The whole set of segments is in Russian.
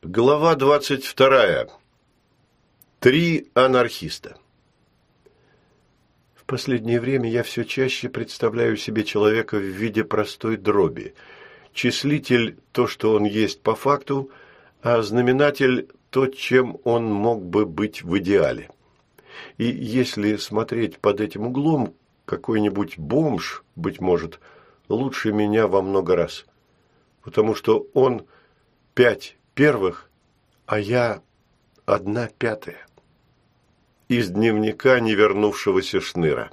Глава 22. Три анархиста. В последнее время я все чаще представляю себе человека в виде простой дроби. Числитель – то, что он есть по факту, а знаменатель – то, чем он мог бы быть в идеале. И если смотреть под этим углом, какой-нибудь бомж, быть может, лучше меня во много раз. Потому что он 5 первых, а я 1/5. Из дневника невернувшегося Шныра.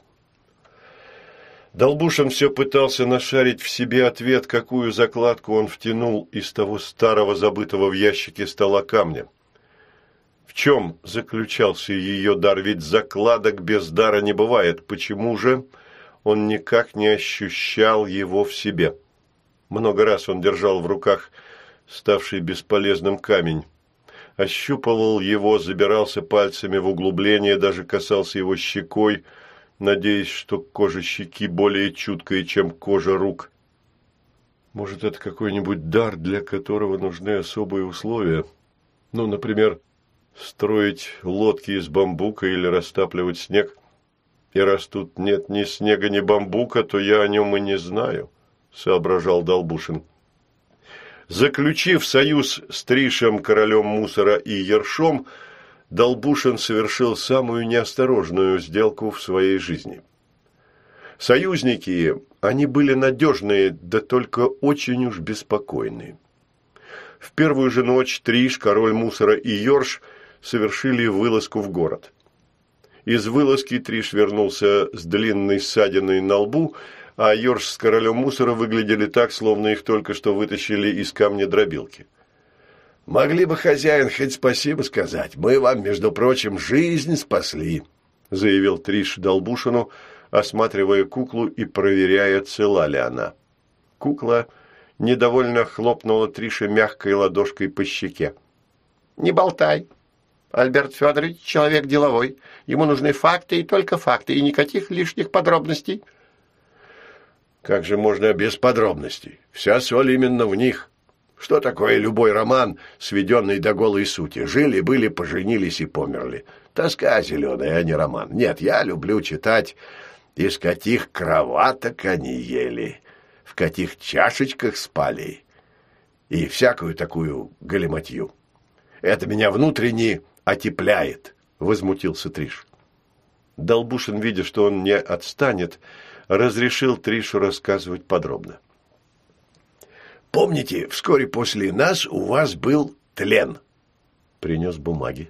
Долбушин все пытался нашарить в себе ответ, какую закладку он втянул из того старого забытого в ящике стола камня. В чем заключался ее дар? Ведь закладок без дара не бывает. Почему же он никак не ощущал его в себе? Много раз он держал в руках ставший бесполезным камень. Ощупывал его, забирался пальцами в углубление, даже касался его щекой, надеясь, что кожа щеки более чуткая, чем кожа рук. Может, это какой-нибудь дар, для которого нужны особые условия? Ну, например, строить лодки из бамбука или растапливать снег. И раз тут нет ни снега, ни бамбука, то я о нем и не знаю, соображал Долбушин. Заключив союз с Тришем, королем мусора и Ершом, Долбушин совершил самую неосторожную сделку в своей жизни. Союзники, они были надежные, да только очень уж беспокойные. В первую же ночь Триш, король мусора и Ерш совершили вылазку в город. Из вылазки Триш вернулся с длинной ссадиной на лбу, а Ерш с королем мусора выглядели так, словно их только что вытащили из камня-дробилки. «Могли бы, хозяин, хоть спасибо сказать. Мы вам, между прочим, жизнь спасли», — заявил Триш Долбушину, осматривая куклу и проверяя, цела ли она. Кукла недовольно хлопнула Триша мягкой ладошкой по щеке. «Не болтай. Альберт Федорович человек деловой. Ему нужны факты и только факты, и никаких лишних подробностей». «Как же можно без подробностей? Вся соль именно в них. Что такое любой роман, сведенный до голой сути? Жили-были, поженились и померли. Тоска зеленая, а не роман. Нет, я люблю читать, из каких кроваток они ели, в каких чашечках спали и всякую такую галиматью. Это меня внутренне отепляет», — возмутился Триш. Долбушин, видя, что он не отстанет, разрешил Тришу рассказывать подробно. «Помните, вскоре после нас у вас был тлен?» Принес бумаги.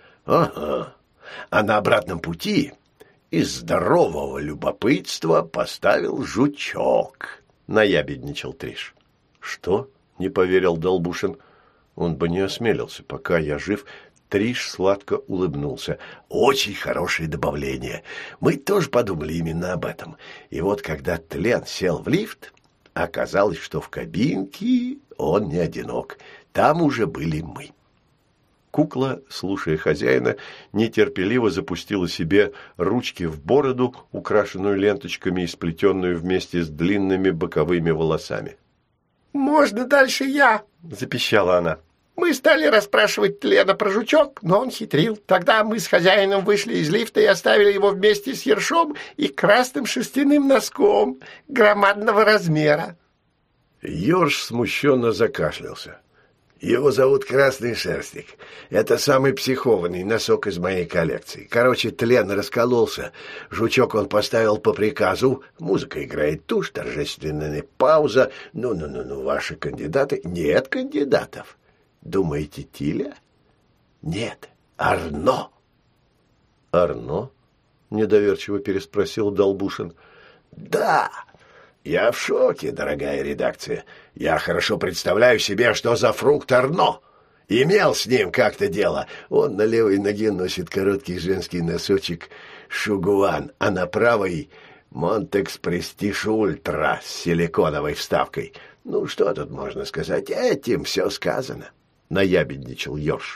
«Ага. А на обратном пути из здорового любопытства поставил жучок», — наябедничал Триш. «Что?» — не поверил Долбушин. Он бы не осмелился, пока я жив. Триш сладко улыбнулся. «Очень хорошее добавление. Мы тоже подумали именно об этом. И вот когда тлен сел в лифт, оказалось, что в кабинке он не одинок. Там уже были мы». Кукла, слушая хозяина, нетерпеливо запустила себе ручки в бороду, украшенную ленточками и сплетенную вместе с длинными боковыми волосами. «Можно дальше я?» – запищала она. «Мы стали расспрашивать тлена про жучок, но он хитрил. Тогда мы с хозяином вышли из лифта и оставили его вместе с Ершом и красным шерстяным носком громадного размера». Ерш смущенно закашлялся. «Его зовут Красный Шерстик. Это самый психованный носок из моей коллекции. Короче, тлен раскололся. Жучок он поставил по приказу. Музыка играет тушь, торжественная пауза. Ну, ваши кандидаты...» «Нет кандидатов. Думаете, Тиля?» «Нет, Арно». «Арно?» — недоверчиво переспросил Долбушин. «Да, я в шоке, дорогая редакция. Я хорошо представляю себе, что за фрукт Арно. Имел с ним как-то дело. Он на левой ноге носит короткий женский носочек Шугуан, а на правой Монтекс Престиж Ультра с силиконовой вставкой. Ну, что тут можно сказать? Этим все сказано», — наябедничал Ерш.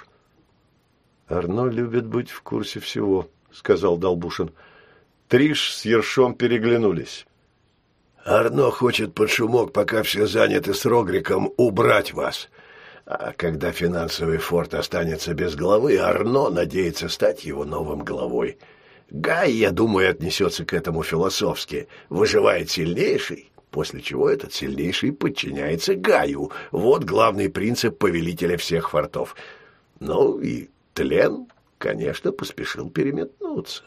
«Арно любит быть в курсе всего», — сказал Долбушин. Триш с Ершом переглянулись. «Арно хочет под шумок, пока все заняты с Рогриком, убрать вас. А когда финансовый форт останется без главы, Арно надеется стать его новым главой. Гай, я думаю, отнесется к этому философски. Выживает сильнейший, после чего этот сильнейший подчиняется Гаю. Вот главный принцип повелителя всех фортов. Ну и Тлен, конечно, поспешил переметнуться.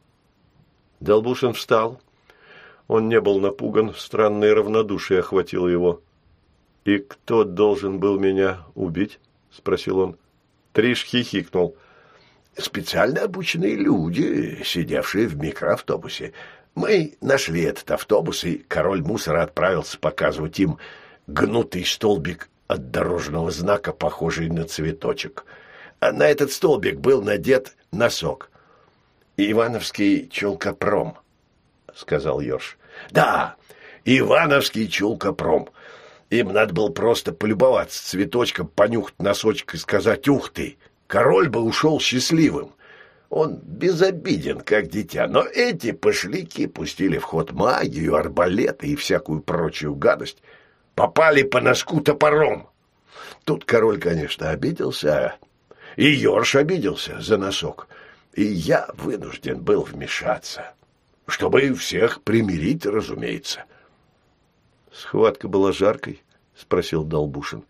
Долбушин встал. Он не был напуган, странное равнодушие охватило его. «И кто должен был меня убить?» – спросил он. Триш хихикнул. «Специально обученные люди, сидевшие в микроавтобусе. Мы нашли этот автобус, и король мусора отправился показывать им гнутый столбик от дорожного знака, похожий на цветочек. А на этот столбик был надет носок. «Ивановский чулкопром», — сказал Ёрш. «Да, Ивановский чулкопром. Им надо было просто полюбоваться цветочком, понюхать носочек и сказать «Ух ты!» Король бы ушел счастливым. Он безобиден, как дитя, но эти пошляки пустили в ход магию, арбалеты и всякую прочую гадость. Попали по носку топором. Тут король, конечно, обиделся, и Ёрш обиделся за носок. И я вынужден был вмешаться, чтобы всех примирить, разумеется. «Схватка была жаркой?» – спросил Долбушин.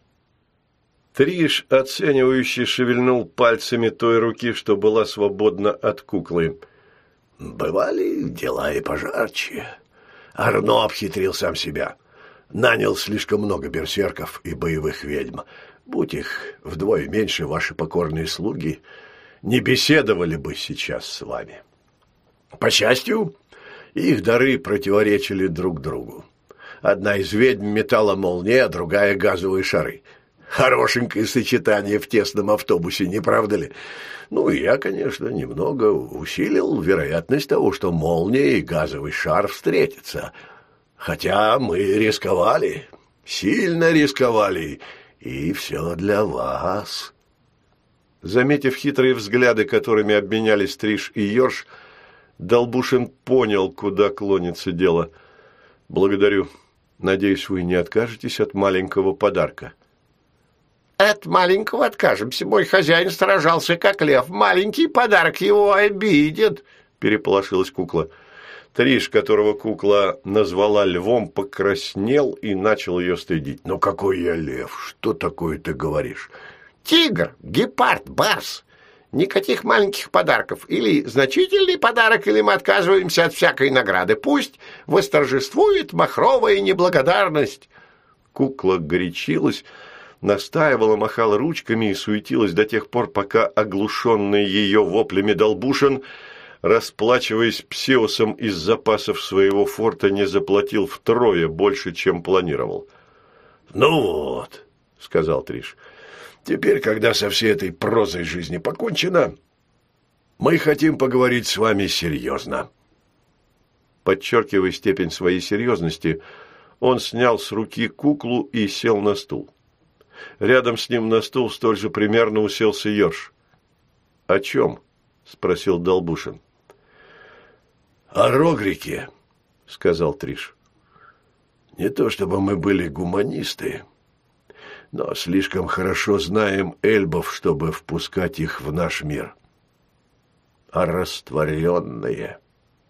Триш оценивающе шевельнул пальцами той руки, что была свободна от куклы. «Бывали дела и пожарче. Арно обхитрил сам себя. Нанял слишком много берсерков и боевых ведьм. Будь их вдвое меньше, ваши покорные слуги не беседовали бы сейчас с вами. По счастью, их дары противоречили друг другу. Одна из ведьм метала молнии, а другая — газовые шары. Хорошенькое сочетание в тесном автобусе, не правда ли? Ну, и я, конечно, немного усилил вероятность того, что молния и газовый шар встретятся. Хотя мы рисковали, сильно рисковали, и все для вас». Заметив хитрые взгляды, которыми обменялись Триш и Ёрш, Долбушин понял, куда клонится дело. «Благодарю. Надеюсь, вы не откажетесь от маленького подарка». От маленького откажемся. Мой хозяин сражался, как лев. Маленький подарок его обидит, переполошилась кукла. Триш, которого кукла назвала львом, покраснел и начал ее стыдить. «Ну какой я лев? Что такое ты говоришь?» «Тигр, гепард, барс. Никаких маленьких подарков. Или значительный подарок, или мы отказываемся от всякой награды. Пусть восторжествует махровая неблагодарность». Кукла горячилась, настаивала, махала ручками и суетилась до тех пор, пока оглушенный ее воплями Долбушин, расплачиваясь Псеусом из запасов своего форта, не заплатил втрое больше, чем планировал. «Ну вот», — сказал Триш, — «теперь, когда со всей этой прозой жизни покончено, мы хотим поговорить с вами серьезно». Подчеркивая степень своей серьезности, он снял с руки куклу и сел на стул. Рядом с ним на стул столь же примерно уселся Ёрш. «О чем?» – спросил Долбушин. «О Рогрике», – сказал Триш. «Не то чтобы мы были гуманисты, но слишком хорошо знаем эльбов, чтобы впускать их в наш мир. А растворенные.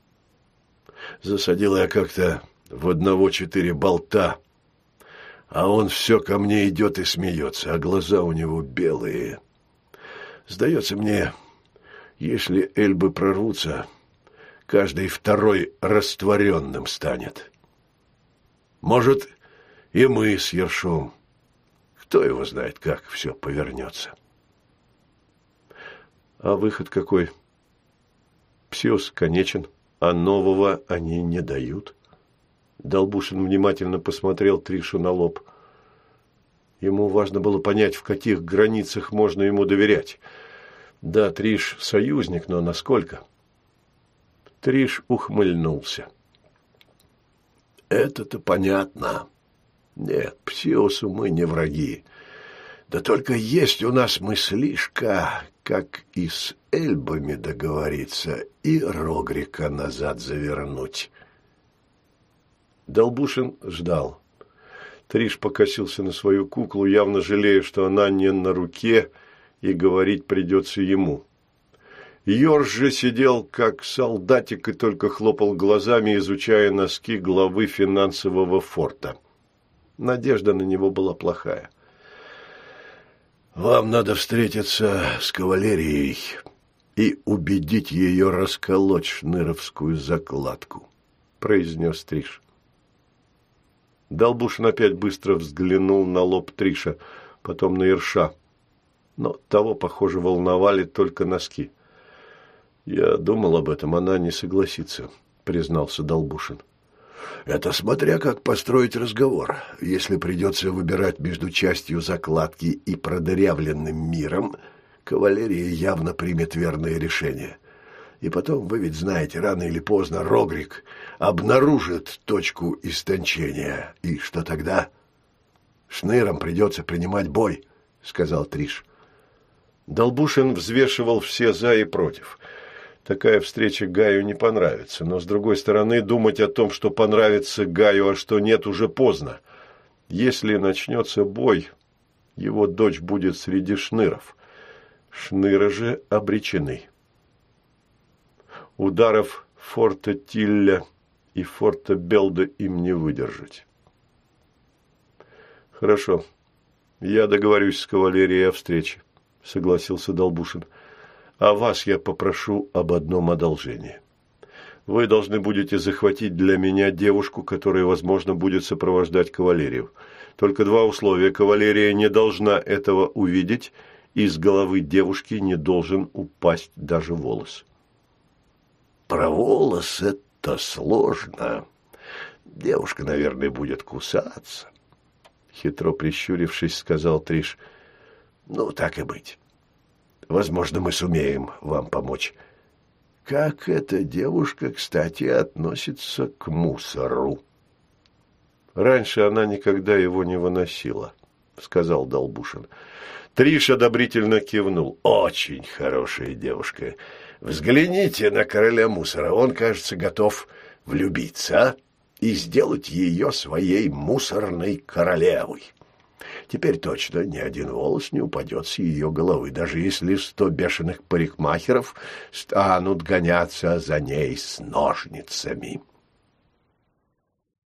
Засадил я как-то в одного 4 болта, а он все ко мне идет и смеется, а глаза у него белые. Сдается мне, если эльбы прорвутся, каждый второй растворенным станет. Может, и мы с Ершом. Кто его знает, как все повернется». «А выход какой?» «Псиос конечен, а нового они не дают». Долбушин внимательно посмотрел Тришу на лоб. Ему важно было понять, в каких границах можно ему доверять. Да, Триш союзник, но насколько? Триш ухмыльнулся. «Это-то понятно. Нет, Псиосу мы не враги. Да только есть у нас мыслишка, как и с эльбами договориться и Рогрика назад завернуть». Долбушин ждал. Триш покосился на свою куклу, явно жалея, что она не на руке, и говорить придется ему. Йорж же сидел как солдатик и только хлопал глазами, изучая носки главы финансового форта. Надежда на него была плохая. «Вам надо встретиться с кавалерией и убедить ее расколоть шныровскую закладку», – произнес Триш. Долбушин опять быстро взглянул на лоб Триша, потом на Ерша. Но того, похоже, волновали только носки. «Я думал об этом, она не согласится», – признался Долбушин. «Это смотря как построить разговор. Если придется выбирать между частью закладки и продырявленным миром, кавалерия явно примет верное решение. И потом, вы ведь знаете, рано или поздно Рогрик обнаружит точку истончения. И что тогда? Шнырам придется принимать бой», — сказал Триш. Долбушин взвешивал все «за» и «против». Такая встреча Гаю не понравится, но, с другой стороны, думать о том, что понравится Гаю, а что нет, уже поздно. Если начнется бой, его дочь будет среди шныров. Шныры же обречены. Ударов форта Тилля и форта Белда им не выдержать. «Хорошо, я договорюсь с кавалерией о встрече», — согласился Долбушин. «А вас я попрошу об одном одолжении. Вы должны будете захватить для меня девушку, которая, возможно, будет сопровождать кавалерию. Только два условия. Кавалерия не должна этого увидеть, и с головы девушки не должен упасть даже волос». «Про волос это сложно. Девушка, наверное, будет кусаться», — хитро прищурившись, сказал Триш. «Ну, так и быть. Возможно, мы сумеем вам помочь. Как эта девушка, кстати, относится к мусору?» «Раньше она никогда его не выносила», — сказал Долбушин. Триш одобрительно кивнул. «Очень хорошая девушка. Взгляните на короля мусора. Он, кажется, готов влюбиться, и сделать ее своей мусорной королевой. Теперь точно ни один волос не упадет с ее головы, даже если 100 бешеных парикмахеров станут гоняться за ней с ножницами».